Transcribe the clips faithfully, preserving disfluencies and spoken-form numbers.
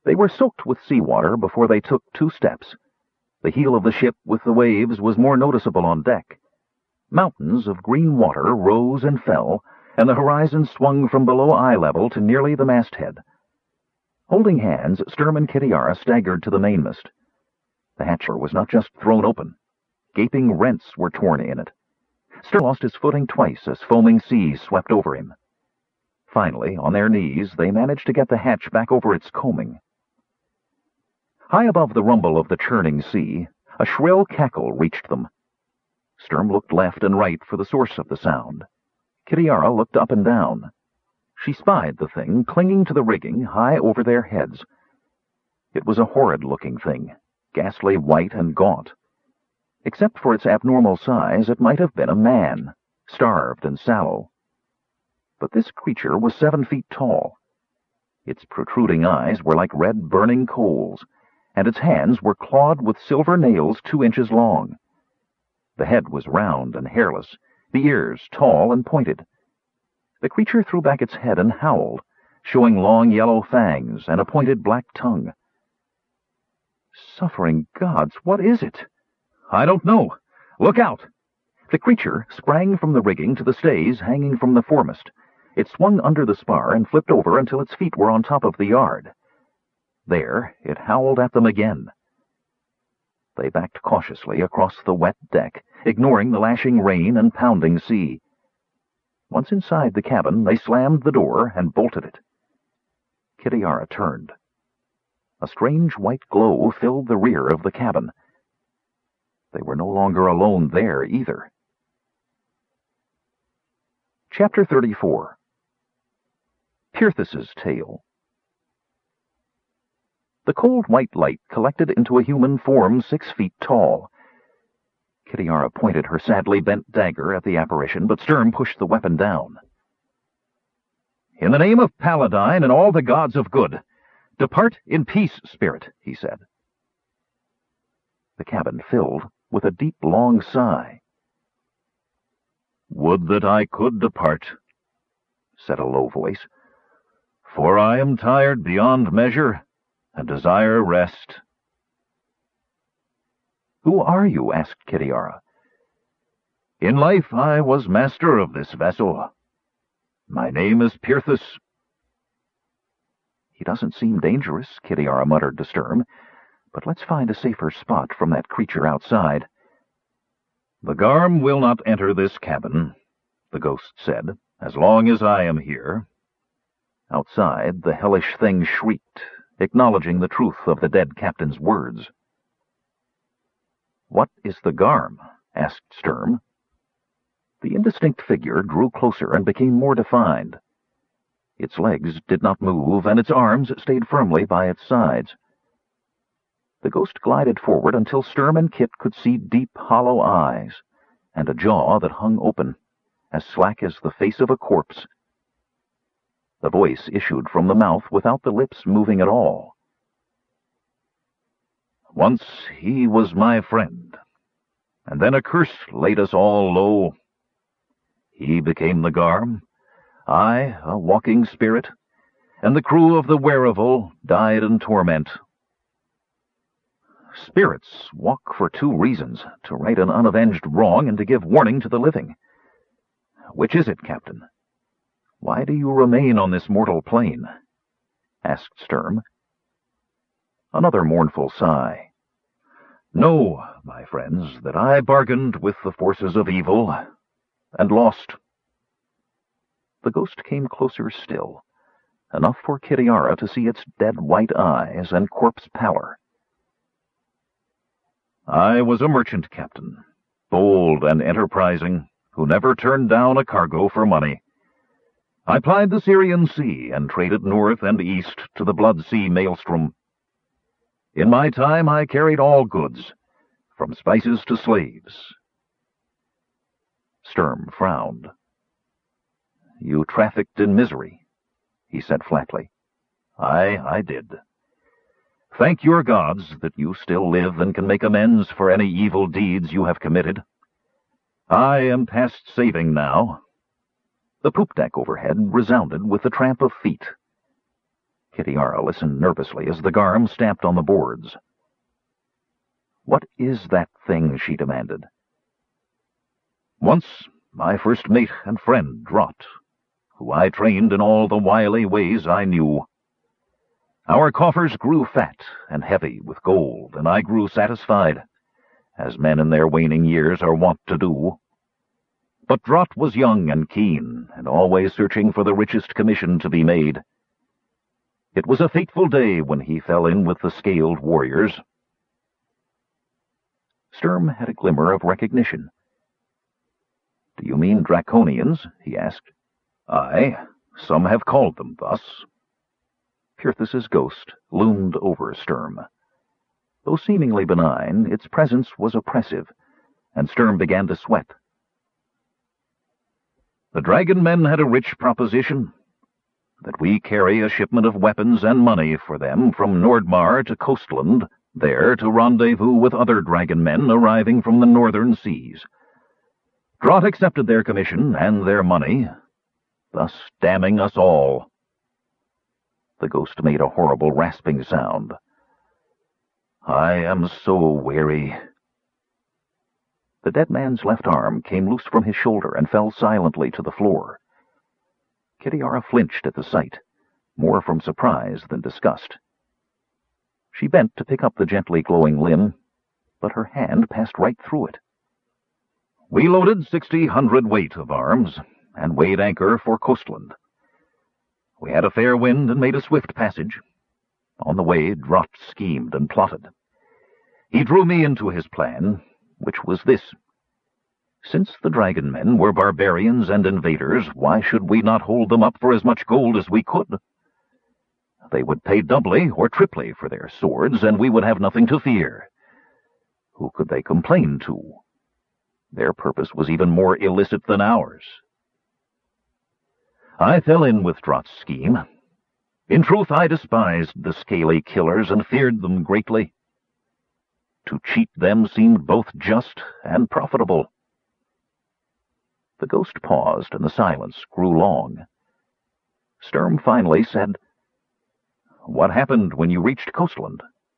They were soaked with seawater before they took two steps. The heel of the ship with the waves was more noticeable on deck. Mountains of green water rose and fell, and the horizon swung from below eye level to nearly the masthead. Holding hands, Sturm and Kitiara staggered to the mainmast. The hatchway was not just thrown open. Gaping rents were torn in it. Sturm lost his footing twice as foaming seas swept over him. Finally, on their knees, they managed to get the hatch back over its combing. High above the rumble of the churning sea, a shrill cackle reached them. Sturm looked left and right for the source of the sound. Kitiara looked up and down. She spied the thing clinging to the rigging high over their heads. It was a horrid-looking thing, ghastly white and gaunt. Except for its abnormal size, it might have been a man, starved and sallow. But this creature was seven feet tall. Its protruding eyes were like red burning coals, and its hands were clawed with silver nails two inches long. The head was round and hairless, the ears tall and pointed. The creature threw back its head and howled, showing long yellow fangs and a pointed black tongue. Suffering gods, what is it? I don't know. Look out! The creature sprang from the rigging to the stays hanging from the foremast. It swung under the spar and flipped over until its feet were on top of the yard. There, it howled at them again. They backed cautiously across the wet deck, ignoring the lashing rain and pounding sea. Once inside the cabin, they slammed the door and bolted it. Kitiara turned. A strange white glow filled the rear of the cabin. They were no longer alone there, either. Chapter thirty-four. Pirithous' Tale. The cold white light collected into a human form six feet tall. Kitiara pointed her sadly bent dagger at the apparition, but Sturm pushed the weapon down. "In the name of Paladine and all the gods of good, depart in peace, spirit," he said. The cabin filled with a deep, long sigh. "Would that I could depart," said a low voice, "for I am tired beyond measure, and desire rest." "Who are you?" asked Kitiara. "In life I was master of this vessel. My name is Pirithous." "He doesn't seem dangerous," Kitiara muttered to Sturm, "but let's find a safer spot from that creature outside." "The Garm will not enter this cabin," the ghost said, "as long as I am here." Outside, the hellish thing shrieked, acknowledging the truth of the dead captain's words. "What is the Garm?" asked Sturm. The indistinct figure drew closer and became more defined. Its legs did not move, and its arms stayed firmly by its sides. The ghost glided forward until Sturm and Kit could see deep, hollow eyes, and a jaw that hung open, as slack as the face of a corpse. The voice issued from the mouth without the lips moving at all. "Once he was my friend, and then a curse laid us all low. He became the Garm, I a walking spirit, and the crew of the Werevil died in torment." "Spirits walk for two reasons, to right an unavenged wrong and to give warning to the living. Which is it, Captain? Why do you remain on this mortal plane?" asked Sturm. Another mournful sigh. "Know, my friends, that I bargained with the forces of evil, and lost." The ghost came closer still, enough for Kitiara to see its dead white eyes and corpse pallor. "I was a merchant captain, bold and enterprising, who never turned down a cargo for money. I plied the Syrian Sea and traded north and east to the Blood Sea maelstrom. In my time I carried all goods, from spices to slaves." Sturm frowned. "You trafficked in misery," he said flatly. "Aye, I did. Thank your gods that you still live and can make amends for any evil deeds you have committed. I am past saving now." The poop deck overhead resounded with the tramp of feet. Kitiara listened nervously as the Garm stamped on the boards. "What is that thing?" she demanded. "Once my first mate and friend, Drott, who I trained in all the wily ways I knew. Our coffers grew fat and heavy with gold, and I grew satisfied, as men in their waning years are wont to do. But Drott was young and keen, and always searching for the richest commission to be made. It was a fateful day when he fell in with the scaled warriors." Sturm had a glimmer of recognition. "Do you mean Draconians?" he asked. "Aye, some have called them thus." Pirithous' ghost loomed over Sturm. Though seemingly benign, its presence was oppressive, and Sturm began to sweat. "The dragon men had a rich proposition, that we carry a shipment of weapons and money for them from Nordmar to Coastland, there to rendezvous with other dragon men arriving from the northern seas. Drott accepted their commission and their money, thus damning us all." The ghost made a horrible rasping sound. "I am so weary." The dead man's left arm came loose from his shoulder and fell silently to the floor. Kitiara flinched at the sight, more from surprise than disgust. She bent to pick up the gently glowing limb, but her hand passed right through it. "We loaded sixty hundredweight of arms, and weighed anchor for Coastland. We had a fair wind and made a swift passage. On the way, Drott schemed and plotted. He drew me into his plan, which was this. Since the dragon men were barbarians and invaders, why should we not hold them up for as much gold as we could? They would pay doubly or triply for their swords, and we would have nothing to fear. Who could they complain to? Their purpose was even more illicit than ours. I fell in with Drott's scheme. In truth, I despised the scaly killers and feared them greatly. To cheat them seemed both just and profitable." The ghost paused, and the silence grew long. Sturm finally said, "What happened when you reached Coastland?"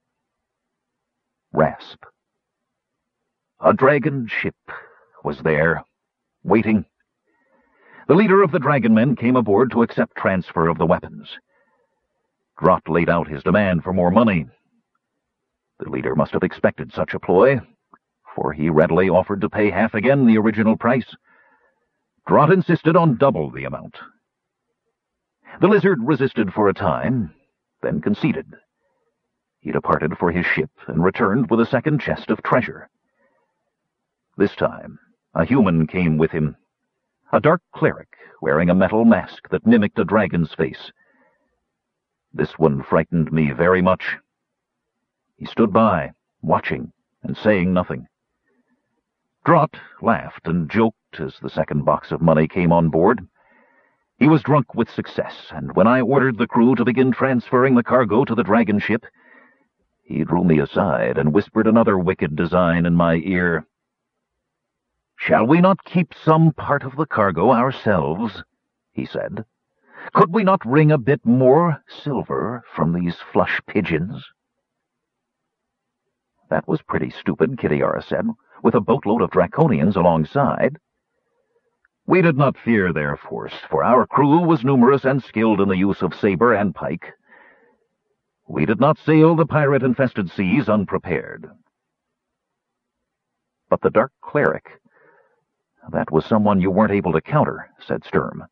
Rasp. "A dragon ship was there, waiting. The leader of the dragon men came aboard to accept transfer of the weapons. Drott laid out his demand for more money. The leader must have expected such a ploy, for he readily offered to pay half again the original price. Drott insisted on double the amount. The lizard resisted for a time, then conceded. He departed for his ship and returned with a second chest of treasure. This time, a human came with him, a dark cleric wearing a metal mask that mimicked a dragon's face. This one frightened me very much. He stood by, watching and saying nothing. Drott laughed and joked as the second box of money came on board. He was drunk with success, and when I ordered the crew to begin transferring the cargo to the dragon ship, he drew me aside and whispered another wicked design in my ear. "Shall we not keep some part of the cargo ourselves?" he said. "Could we not wring a bit more silver from these flush pigeons?" "That was pretty stupid," Kitiara said, "with a boatload of Draconians alongside." "We did not fear their force, for our crew was numerous and skilled in the use of saber and pike. We did not sail the pirate-infested seas unprepared." "But the dark cleric, that was someone you weren't able to counter," said Sturm.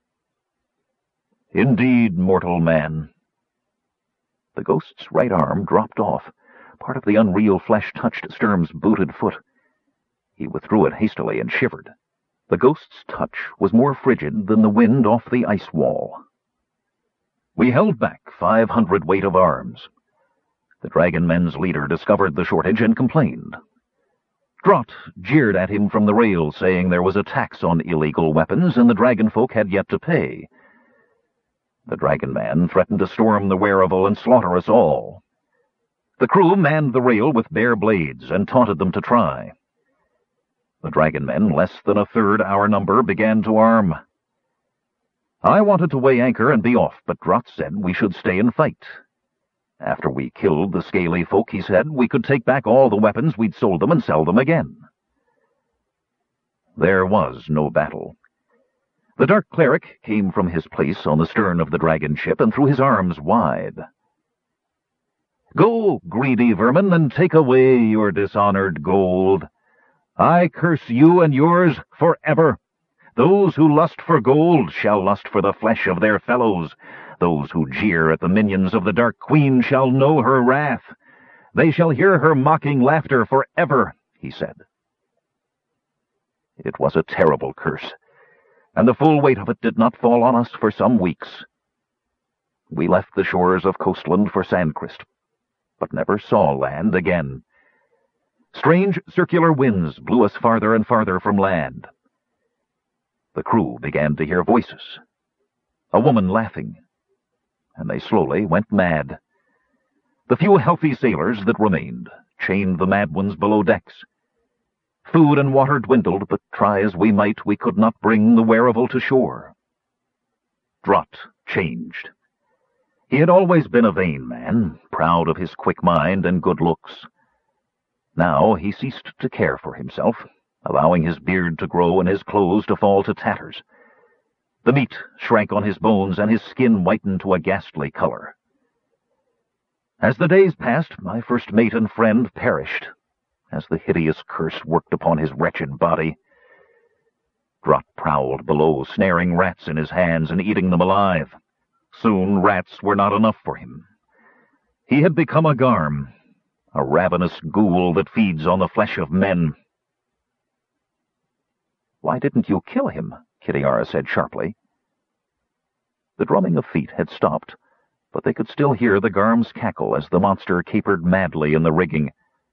"Indeed, mortal man." The ghost's right arm dropped off. Part of the unreal flesh touched Sturm's booted foot. He withdrew it hastily and shivered. The ghost's touch was more frigid than the wind off the ice wall. "We held back five hundred weight of arms. The dragon men's leader discovered the shortage and complained. Drott jeered at him from the rail, saying there was a tax on illegal weapons and the dragon folk had yet to pay. The dragon man threatened to storm the Werival and slaughter us all. The crew manned the rail with bare blades and taunted them to try. The dragon men, less than a third our number, began to arm. I wanted to weigh anchor and be off, but Drott said we should stay and fight. After we killed the scaly folk, he said, we could take back all the weapons we'd sold them and sell them again. There was no battle. The dark cleric came from his place on the stern of the dragon ship and threw his arms wide. Go, greedy vermin, and take away your dishonored gold. I curse you and yours forever. Those who lust for gold shall lust for the flesh of their fellows. Those who jeer at the minions of the Dark Queen shall know her wrath. They shall hear her mocking laughter forever, he said. It was a terrible curse, and the full weight of it did not fall on us for some weeks. We left the shores of Coastland for Sandcrest, but never saw land again. Strange circular winds blew us farther and farther from land. The crew began to hear voices, a woman laughing, and they slowly went mad. The few healthy sailors that remained chained the mad ones below decks. Food and water dwindled, but try as we might, we could not bring the Werrival to shore. Drott changed. He had always been a vain man, proud of his quick mind and good looks. Now he ceased to care for himself, allowing his beard to grow and his clothes to fall to tatters. The meat shrank on his bones, and his skin whitened to a ghastly color. As the days passed, my first mate and friend perished, as the hideous curse worked upon his wretched body. Drott prowled below, snaring rats in his hands and eating them alive. Soon rats were not enough for him. He had become a Garm, a ravenous ghoul that feeds on the flesh of men. "Why didn't you kill him?" Kitiara said sharply. The drumming of feet had stopped, but they could still hear the Garm's cackle as the monster capered madly in the rigging.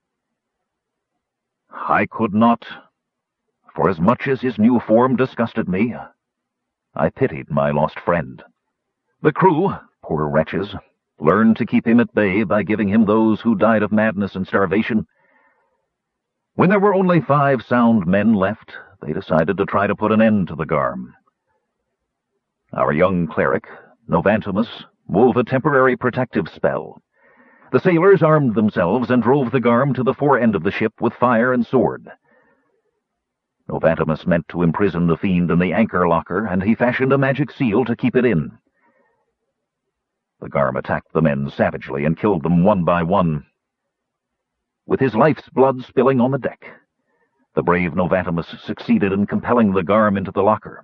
I could not, for as much as his new form disgusted me, I pitied my lost friend. The crew, poor wretches, learned to keep him at bay by giving him those who died of madness and starvation. When there were only five sound men left, they decided to try to put an end to the Garm. Our young cleric, Novantimus, wove a temporary protective spell. The sailors armed themselves and drove the Garm to the fore end of the ship with fire and sword. Novantimus meant to imprison the fiend in the anchor locker, and he fashioned a magic seal to keep it in. The Garm attacked the men savagely and killed them one by one. With his life's blood spilling on the deck, the brave Novantimus succeeded in compelling the Garm into the locker.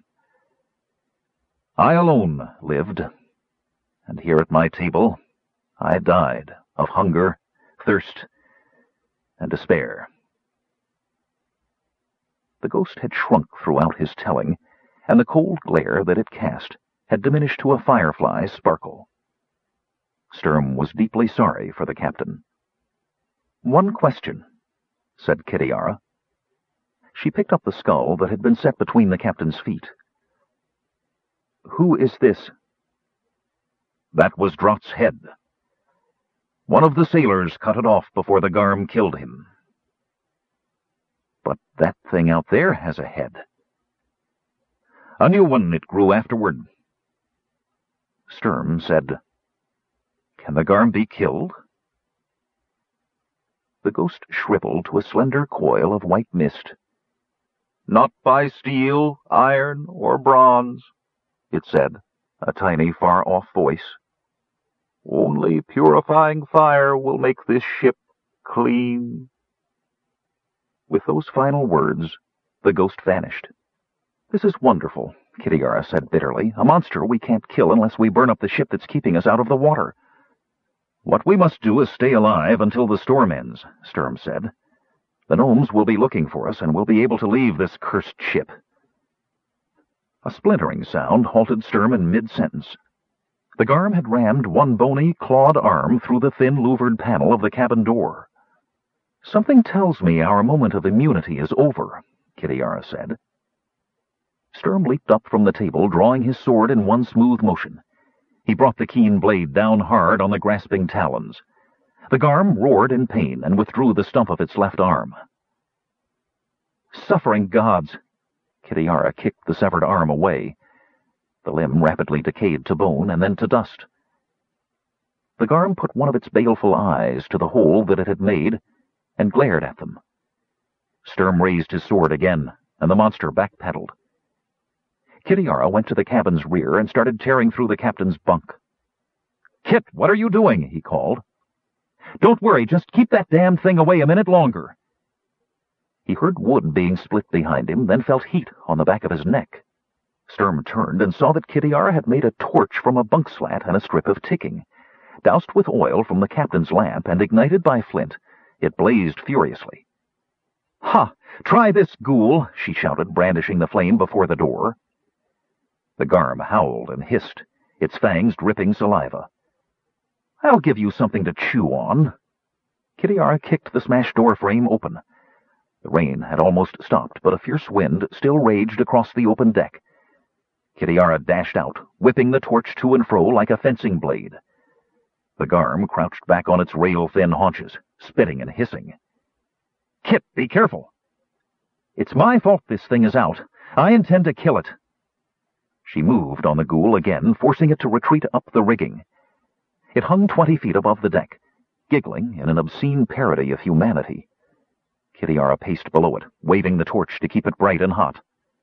I alone lived, and here at my table I died of hunger, thirst, and despair. The ghost had shrunk throughout his telling, and the cold glare that it cast had diminished to a firefly's sparkle. Sturm was deeply sorry for the captain. "One question," said Kitiara. She picked up the skull that had been set between the captain's feet. "Who is this?" That was Drott's head. One of the sailors cut it off before the Garm killed him. But that thing out there has a head. A new one it grew afterward. Sturm said, "Can the Garm be killed?" The ghost shriveled to a slender coil of white mist. "Not by steel, iron, or bronze," it said, a tiny, far-off voice. "Only purifying fire will make this ship clean." With those final words, the ghost vanished. "This is wonderful," Kitiara said bitterly. "A monster we can't kill unless we burn up the ship that's keeping us out of the water." "What we must do is stay alive until the storm ends," Sturm said. "The gnomes will be looking for us, and we'll be able to leave this cursed ship." A splintering sound halted Sturm in mid-sentence. The Garm had rammed one bony, clawed arm through the thin louvered panel of the cabin door. "Something tells me our moment of immunity is over," Kitiara said. Sturm leaped up from the table, drawing his sword in one smooth motion. He brought the keen blade down hard on the grasping talons. The Garm roared in pain and withdrew the stump of its left arm. "Suffering gods!" Kitiara kicked the severed arm away. The limb rapidly decayed to bone and then to dust. The Garm put one of its baleful eyes to the hole that it had made and glared at them. Sturm raised his sword again, and the monster backpedaled. Kitiara went to the cabin's rear and started tearing through the captain's bunk. "Kit, what are you doing?" he called. "Don't worry, just keep that damned thing away a minute longer." He heard wood being split behind him, then felt heat on the back of his neck. Sturm turned and saw that Kitiara had made a torch from a bunk slat and a strip of ticking. Doused with oil from the captain's lamp and ignited by flint, it blazed furiously. "Ha! Try this, ghoul!" she shouted, brandishing the flame before the door. The Garm howled and hissed, its fangs dripping saliva. "I'll give you something to chew on." Kitiara kicked the smashed door frame open. The rain had almost stopped, but a fierce wind still raged across the open deck. Kitiara dashed out, whipping the torch to and fro like a fencing blade. The Garm crouched back on its rail-thin haunches, spitting and hissing. "Kit, be careful!" "It's my fault this thing is out. I intend to kill it." She moved on the ghoul again, forcing it to retreat up the rigging. It hung twenty feet above the deck, giggling in an obscene parody of humanity. Kitiara paced below it, waving the torch to keep it bright and hot.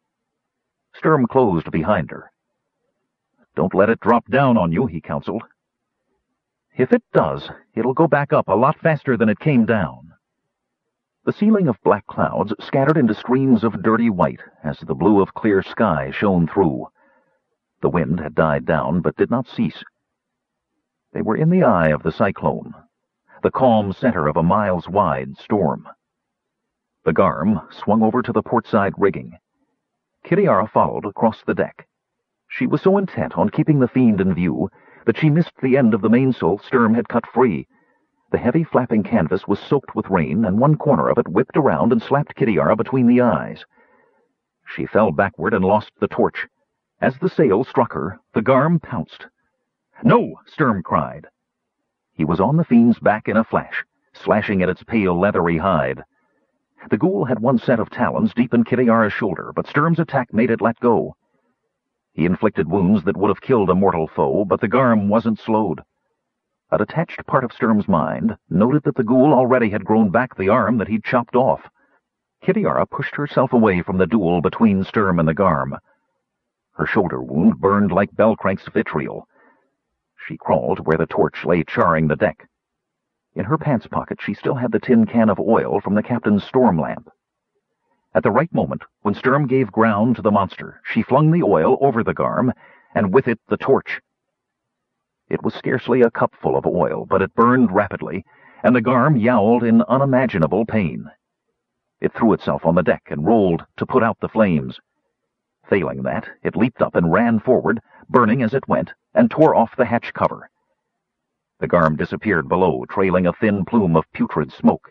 Sturm closed behind her. "Don't let it drop down on you," he counseled. "If it does, it'll go back up a lot faster than it came down." The ceiling of black clouds scattered into streams of dirty white as the blue of clear sky shone through. The wind had died down, but did not cease. They were in the eye of the cyclone, the calm center of a miles-wide storm. The Garm swung over to the portside rigging. Kitiara followed across the deck. She was so intent on keeping the fiend in view that she missed the end of the mainsail Sturm had cut free. The heavy flapping canvas was soaked with rain, and one corner of it whipped around and slapped Kitiara between the eyes. She fell backward and lost the torch. As the sail struck her, the Garm pounced. "No!" Sturm cried. He was on the fiend's back in a flash, slashing at its pale, leathery hide. The ghoul had one set of talons deep in Kitiara's shoulder, but Sturm's attack made it let go. He inflicted wounds that would have killed a mortal foe, but the Garm wasn't slowed. A detached part of Sturm's mind noted that the ghoul already had grown back the arm that he'd chopped off. Kitiara pushed herself away from the duel between Sturm and the Garm. Her shoulder wound burned like Bellcrank's vitriol. She crawled where the torch lay charring the deck. In her pants pocket she still had the tin can of oil from the captain's storm lamp. At the right moment, when Sturm gave ground to the monster, she flung the oil over the Garm, and with it the torch. It was scarcely a cupful of oil, but it burned rapidly, and the Garm yowled in unimaginable pain. It threw itself on the deck and rolled to put out the flames. Failing that, it leaped up and ran forward, burning as it went, and tore off the hatch cover. The Garm disappeared below, trailing a thin plume of putrid smoke.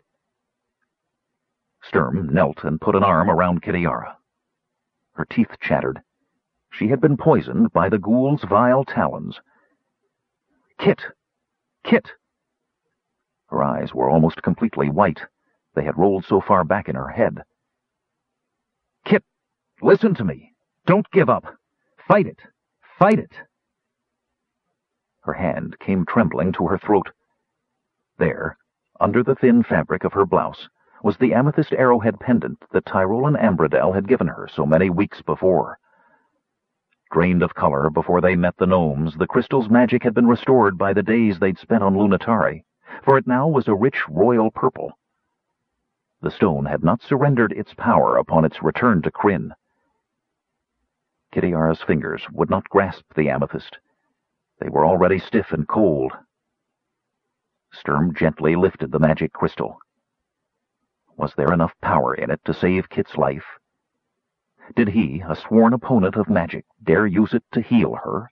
Sturm knelt and put an arm around Kitiara. Her teeth chattered. She had been poisoned by the ghoul's vile talons. "Kit! Kit!" Her eyes were almost completely white. They had rolled so far back in her head. "Kit, listen to me. Don't give up. Fight it. Fight it." Her hand came trembling to her throat. There, under the thin fabric of her blouse, was the amethyst arrowhead pendant that Tyrolan Ambradel had given her so many weeks before. Drained of color before they met the gnomes, the crystal's magic had been restored by the days they'd spent on Lunatari, for it now was a rich royal purple. The stone had not surrendered its power upon its return to Krynn. Kitiara's fingers would not grasp the amethyst. They were already stiff and cold. Sturm gently lifted the magic crystal. Was there enough power in it to save Kit's life? Did he, a sworn opponent of magic, dare use it to heal her?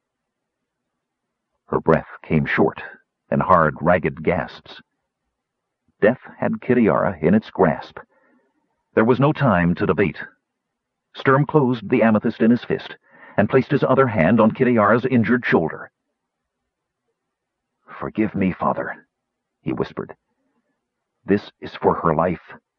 Her breath came short, in hard, ragged gasps. Death had Kitiara in its grasp. There was no time to debate. Sturm closed the amethyst in his fist and placed his other hand on Kitiara's injured shoulder. "Forgive me, Father," he whispered. "This is for her life."